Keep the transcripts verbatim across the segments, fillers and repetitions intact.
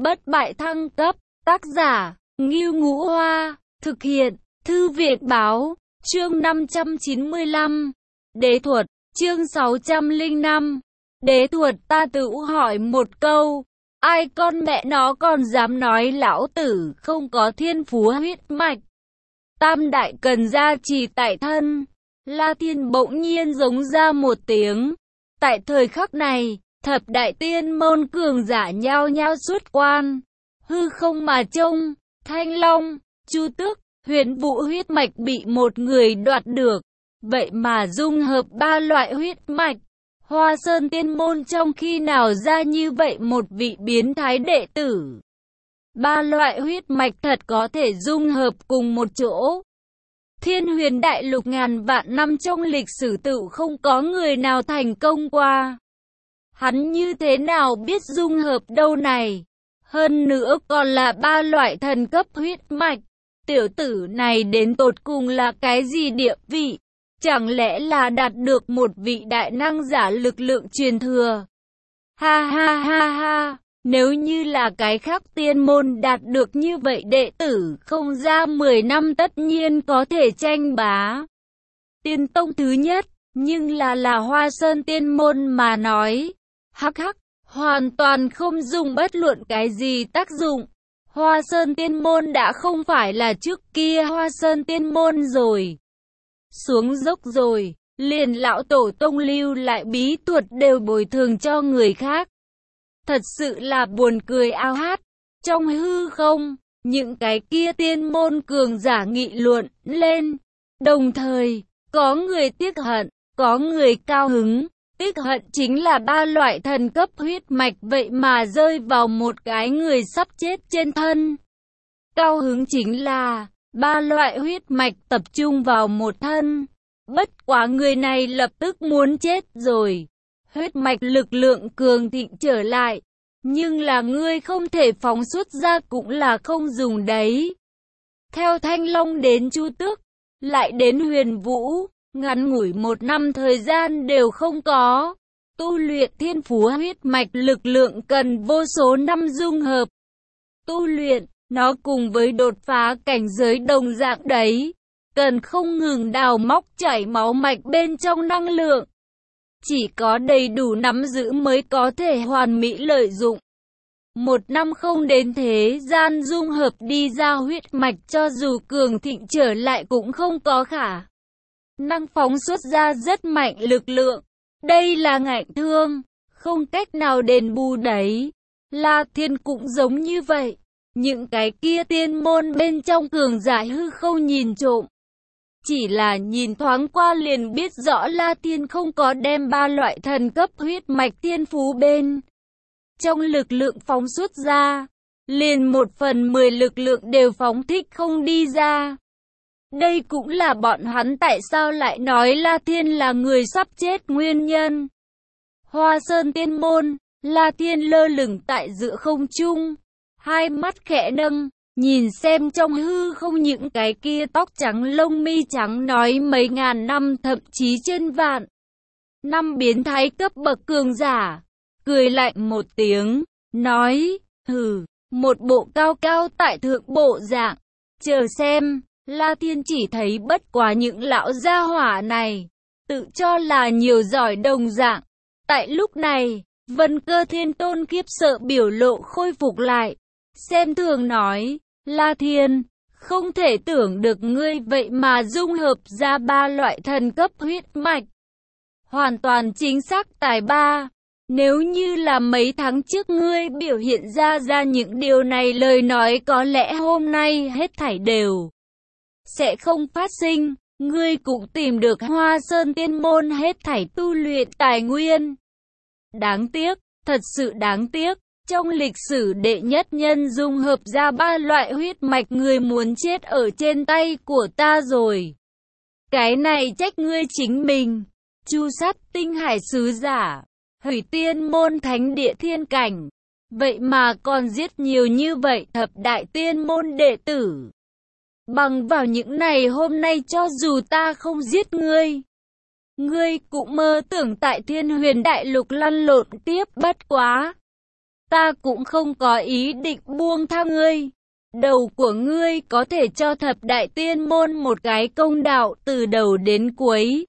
bất bại thăng cấp, tác giả, Ngưu Ngũ Hoa, thực hiện, Thư viện báo, chương năm trăm chín mươi lăm, Đế thuật, chương sáu trăm lẻ năm, Đế thuật. Ta tự hỏi một câu, ai con mẹ nó còn dám nói lão tử không có thiên phú huyết mạch. Tam đại cần gia trì tại thân. La Thiên bỗng nhiên giống ra một tiếng. Tại thời khắc này, thập đại tiên môn cường giả nhao nhao xuất quan. Hư không mà trông, Thanh Long, Chu Tước, Huyền Vũ huyết mạch bị một người đoạt được. Vậy mà dung hợp ba loại huyết mạch. Hoa Sơn tiên môn trong khi nào ra như vậy một vị biến thái đệ tử. Ba loại huyết mạch thật có thể dung hợp cùng một chỗ. Thiên huyền đại lục ngàn vạn năm trong lịch sử tự không có người nào thành công qua. Hắn như thế nào biết dung hợp đâu này? Hơn nữa còn là ba loại thần cấp huyết mạch. Tiểu tử này đến tột cùng là cái gì địa vị? Chẳng lẽ là đạt được một vị đại năng giả lực lượng truyền thừa? Ha ha ha ha, nếu như là cái khác tiên môn đạt được như vậy đệ tử không ra mười năm tất nhiên có thể tranh bá tiên tông thứ nhất, nhưng là là Hoa Sơn tiên môn mà nói. Hắc hắc, hoàn toàn không dùng bất luận cái gì tác dụng. Hoa Sơn tiên môn đã không phải là trước kia Hoa Sơn tiên môn rồi. Xuống dốc rồi, liền lão tổ tông lưu lại bí thuật đều bồi thường cho người khác. Thật sự là buồn cười ao hát. Trong hư không, những cái kia tiên môn cường giả nghị luận lên. Đồng thời, có người tiếc hận, có người cao hứng. Tiếc hận chính là ba loại thần cấp huyết mạch vậy mà rơi vào một cái người sắp chết trên thân. Cao hứng chính là ba loại huyết mạch tập trung vào một thân. Bất quá người này lập tức muốn chết rồi. Huyết mạch lực lượng cường thịnh trở lại. Nhưng là ngươi không thể phóng xuất ra cũng là không dùng đấy. Theo Thanh Long đến Chu Tước, lại đến Huyền Vũ, ngắn ngủi một năm thời gian đều không có. Tu luyện thiên phú huyết mạch lực lượng cần vô số năm dung hợp. Tu luyện, nó cùng với đột phá cảnh giới đồng dạng đấy. Cần không ngừng đào móc chảy máu mạch bên trong năng lượng. Chỉ có đầy đủ nắm giữ mới có thể hoàn mỹ lợi dụng. Một năm không đến thế gian dung hợp đi ra huyết mạch cho dù cường thịnh trở lại cũng không có khả năng phóng xuất ra rất mạnh lực lượng. Đây là ngạnh thương, không cách nào đền bù đấy. La Thiên cũng giống như vậy. Những cái kia tiên môn bên trong cường giả hư không nhìn trộm. Chỉ là nhìn thoáng qua liền biết rõ La Thiên không có đem ba loại thần cấp huyết mạch thiên phú bên trong lực lượng phóng xuất ra. Liền một phần mười lực lượng đều phóng thích không đi ra. Đây cũng là bọn hắn tại sao lại nói La Thiên là người sắp chết nguyên nhân. Hoa Sơn tiên môn, La Thiên lơ lửng tại giữa không trung. Hai mắt khẽ nâng. Nhìn xem trong hư không những cái kia tóc trắng lông mi trắng nói mấy ngàn năm thậm chí trên vạn năm biến thái cấp bậc cường giả. Cười lạnh một tiếng, nói, hừ, một bộ cao cao tại thượng bộ dạng. Chờ xem, La Thiên chỉ thấy bất quá những lão gia hỏa này, tự cho là nhiều giỏi đồng dạng. Tại lúc này, Vân Cơ Thiên Tôn khiếp sợ biểu lộ khôi phục lại. Xem thường nói, La Thiên, không thể tưởng được ngươi vậy mà dung hợp ra ba loại thần cấp huyết mạch. Hoàn toàn chính xác tài ba. Nếu như là mấy tháng trước ngươi biểu hiện ra ra những điều này lời nói có lẽ hôm nay hết thảy đều sẽ không phát sinh. Ngươi cũng tìm được Hoa Sơn tiên môn hết thảy tu luyện tài nguyên. Đáng tiếc, thật sự đáng tiếc. Trong lịch sử đệ nhất nhân dung hợp ra ba loại huyết mạch người muốn chết ở trên tay của ta rồi. Cái này trách ngươi chính mình. Chu Sát tinh hải sứ giả, hủy tiên môn thánh địa thiên cảnh. Vậy mà còn giết nhiều như vậy thập đại tiên môn đệ tử. Bằng vào những này hôm nay cho dù ta không giết ngươi, ngươi cũng mơ tưởng tại thiên huyền đại lục lăn lộn tiếp bất quá. ta cũng không có ý định buông tha ngươi. Đầu của ngươi có thể cho thập đại tiên môn một cái công đạo từ đầu đến cuối.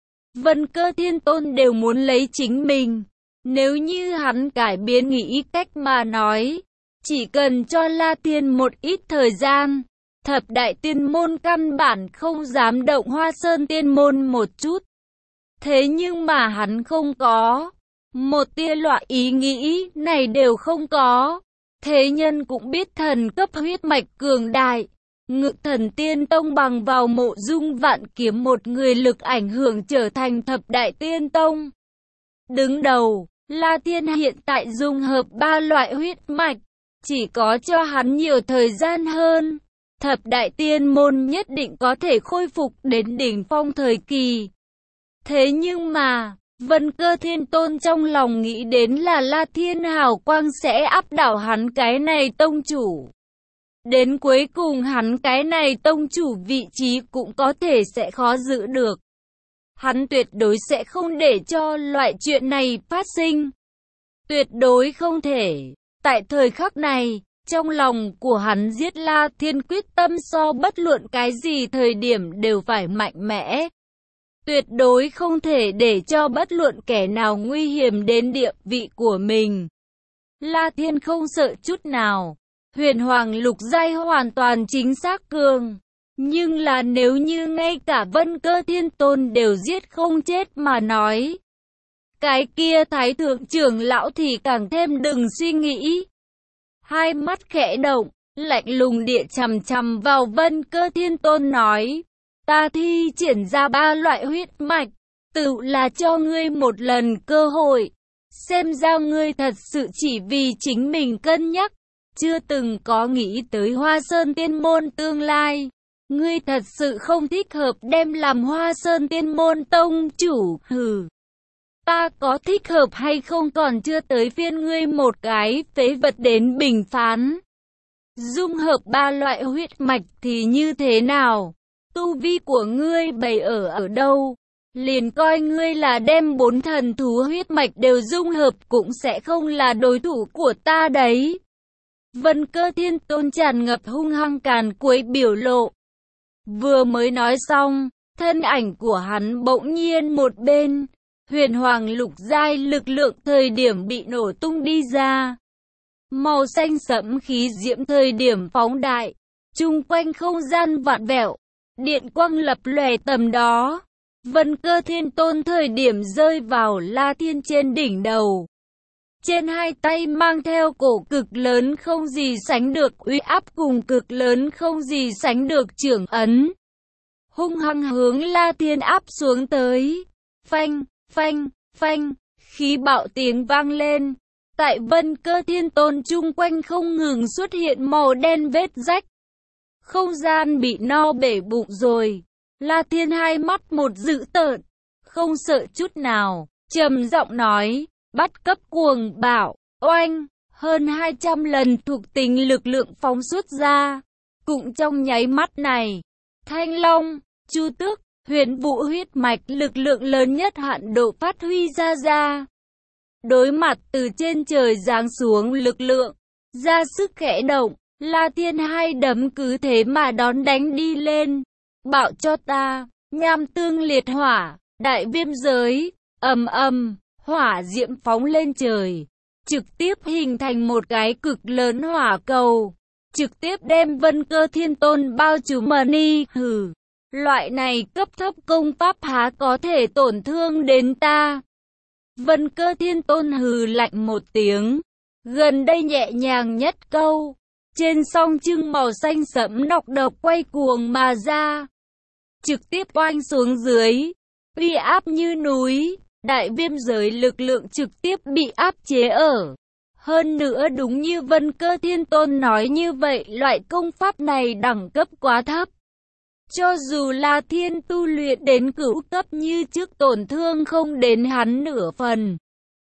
Vân Cơ Thiên Tôn đều muốn lấy chính mình. Nếu như hắn cải biến nghĩ cách mà nói, chỉ cần cho La Tiên một ít thời gian, thập đại tiên môn căn bản không dám động Hoa Sơn tiên môn một chút. Thế nhưng mà hắn không có. Một tia loại ý nghĩ này đều không có. Thế nhân cũng biết thần cấp huyết mạch cường đại. Ngự Thần Tiên Tông bằng vào Mộ Dung Vạn Kiếm một người lực ảnh hưởng trở thành thập đại tiên tông. Đứng đầu, La Tiên hiện tại dung hợp ba loại huyết mạch. Chỉ có cho hắn nhiều thời gian hơn, thập đại tiên môn nhất định có thể khôi phục đến đỉnh phong thời kỳ. Thế nhưng mà, Vân Cơ Thiên Tôn trong lòng nghĩ đến là La Thiên hào quang sẽ áp đảo hắn cái này tông chủ. Đến cuối cùng hắn cái này tông chủ vị trí cũng có thể sẽ khó giữ được. Hắn tuyệt đối sẽ không để cho loại chuyện này phát sinh. Tuyệt đối không thể. Tại thời khắc này, trong lòng của hắn giết La Thiên quyết tâm so bất luận cái gì thời điểm đều phải mạnh mẽ. Tuyệt đối không thể để cho bất luận kẻ nào nguy hiểm đến địa vị của mình. La Thiên không sợ chút nào. Huyền Hoàng lục giai hoàn toàn chính xác cường. Nhưng là nếu như ngay cả Vân Cơ Thiên Tôn đều giết không chết mà nói, cái kia Thái Thượng trưởng lão thì càng thêm đừng suy nghĩ. Hai mắt khẽ động, lạnh lùng địa chằm chằm vào Vân Cơ Thiên Tôn nói, ta thi triển ra ba loại huyết mạch, tự là cho ngươi một lần cơ hội. Xem ra ngươi thật sự chỉ vì chính mình cân nhắc, chưa từng có nghĩ tới Hoa Sơn tiên môn tương lai. Ngươi thật sự không thích hợp đem làm Hoa Sơn tiên môn tông chủ, hừ. Ta có thích hợp hay không còn chưa tới phiên ngươi một cái phế vật đến bình phán. Dung hợp ba loại huyết mạch thì như thế nào? Tu vi của ngươi bày ở ở đâu? Liền coi ngươi là đem bốn thần thú huyết mạch đều dung hợp cũng sẽ không là đối thủ của ta đấy. Vân Cơ Thiên Tôn tràn ngập hung hăng càn quấy biểu lộ. Vừa mới nói xong, thân ảnh của hắn bỗng nhiên một bên. Huyền Hoàng lục giai lực lượng thời điểm bị nổ tung đi ra. Màu xanh sẫm khí diễm thời điểm phóng đại. Chung quanh không gian vạn vẹo. Điện quang lập lòe tầm đó. Vân Cơ Thiên Tôn thời điểm rơi vào La Thiên trên đỉnh đầu. Trên hai tay mang theo cổ cực lớn không gì sánh được uy áp cùng cực lớn không gì sánh được trưởng ấn. Hung hăng hướng La Thiên áp xuống tới. Phanh, phanh, phanh, khí bạo tiếng vang lên. Tại Vân Cơ Thiên Tôn chung quanh không ngừng xuất hiện màu đen vết rách. Không gian bị no bể bụng rồi. La Thiên hai mắt một dữ tợn, không sợ chút nào, trầm giọng nói, bắt cấp cuồng bạo, oanh, hơn hai trăm lần thuộc tính lực lượng phóng xuất ra. Cũng trong nháy mắt này, Thanh Long, Chu Tước, Huyền Vũ huyết mạch lực lượng lớn nhất hạn độ phát huy ra ra. Đối mặt từ trên trời giáng xuống lực lượng, ra sức khẽ động, La Thiên hai đấm cứ thế mà đón đánh đi lên. Bạo cho ta, nham tương liệt hỏa, đại viêm giới, ầm ầm, hỏa diễm phóng lên trời, trực tiếp hình thành một cái cực lớn hỏa cầu, trực tiếp đem Vân Cơ Thiên Tôn bao trùm mờ ni, hừ. Loại này cấp thấp công pháp há có thể tổn thương đến ta. Vân Cơ Thiên Tôn hừ lạnh một tiếng, gần đây nhẹ nhàng nhất câu, trên song trưng màu xanh sẫm nọc độc quay cuồng mà ra, trực tiếp oanh xuống dưới, uy áp như núi, đại viêm giới lực lượng trực tiếp bị áp chế ở. Hơn nữa đúng như Vân Cơ Thiên Tôn nói như vậy, loại công pháp này đẳng cấp quá thấp. Cho dù là thiên tu luyện đến cửu cấp như trước tổn thương không đến hắn nửa phần.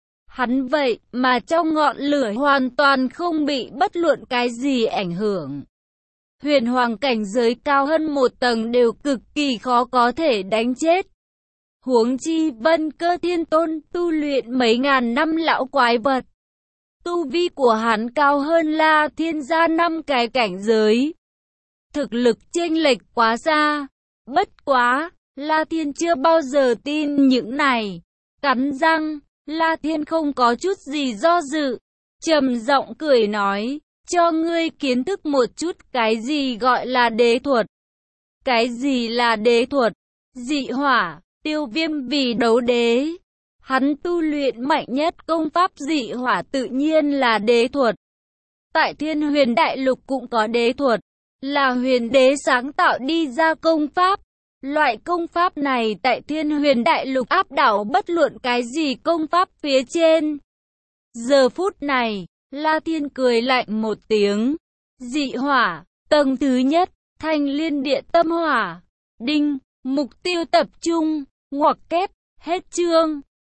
Hắn vậy mà trong ngọn lửa hoàn toàn không bị bất luận cái gì ảnh hưởng. Huyền Hoàng cảnh giới cao hơn một tầng đều cực kỳ khó có thể đánh chết. Huống chi Vân Cơ Thiên Tôn tu luyện mấy ngàn năm lão quái vật. Tu vi của hắn cao hơn La Thiên gia năm cái cảnh giới. Thực lực chênh lệch quá xa. Bất quá, La Thiên chưa bao giờ tin những này. Cắn răng, La Thiên không có chút gì do dự. Trầm giọng cười nói, cho ngươi kiến thức một chút cái gì gọi là đế thuật. Cái gì là đế thuật? Dị hỏa, Tiêu Viêm vì đấu đế. Hắn tu luyện mạnh nhất công pháp dị hỏa tự nhiên là đế thuật. Tại Thiên Huyền Đại Lục cũng có đế thuật, là huyền đế sáng tạo đi ra công pháp. Loại công pháp này tại Thiên Huyền Đại Lục áp đảo bất luận cái gì công pháp phía trên. Giờ phút này, La Thiên cười lạnh một tiếng. Dị hỏa, tầng thứ nhất, Thanh Liên Điện Tâm Hỏa. Đinh, mục tiêu tập trung, ngoặc kép, hết chương.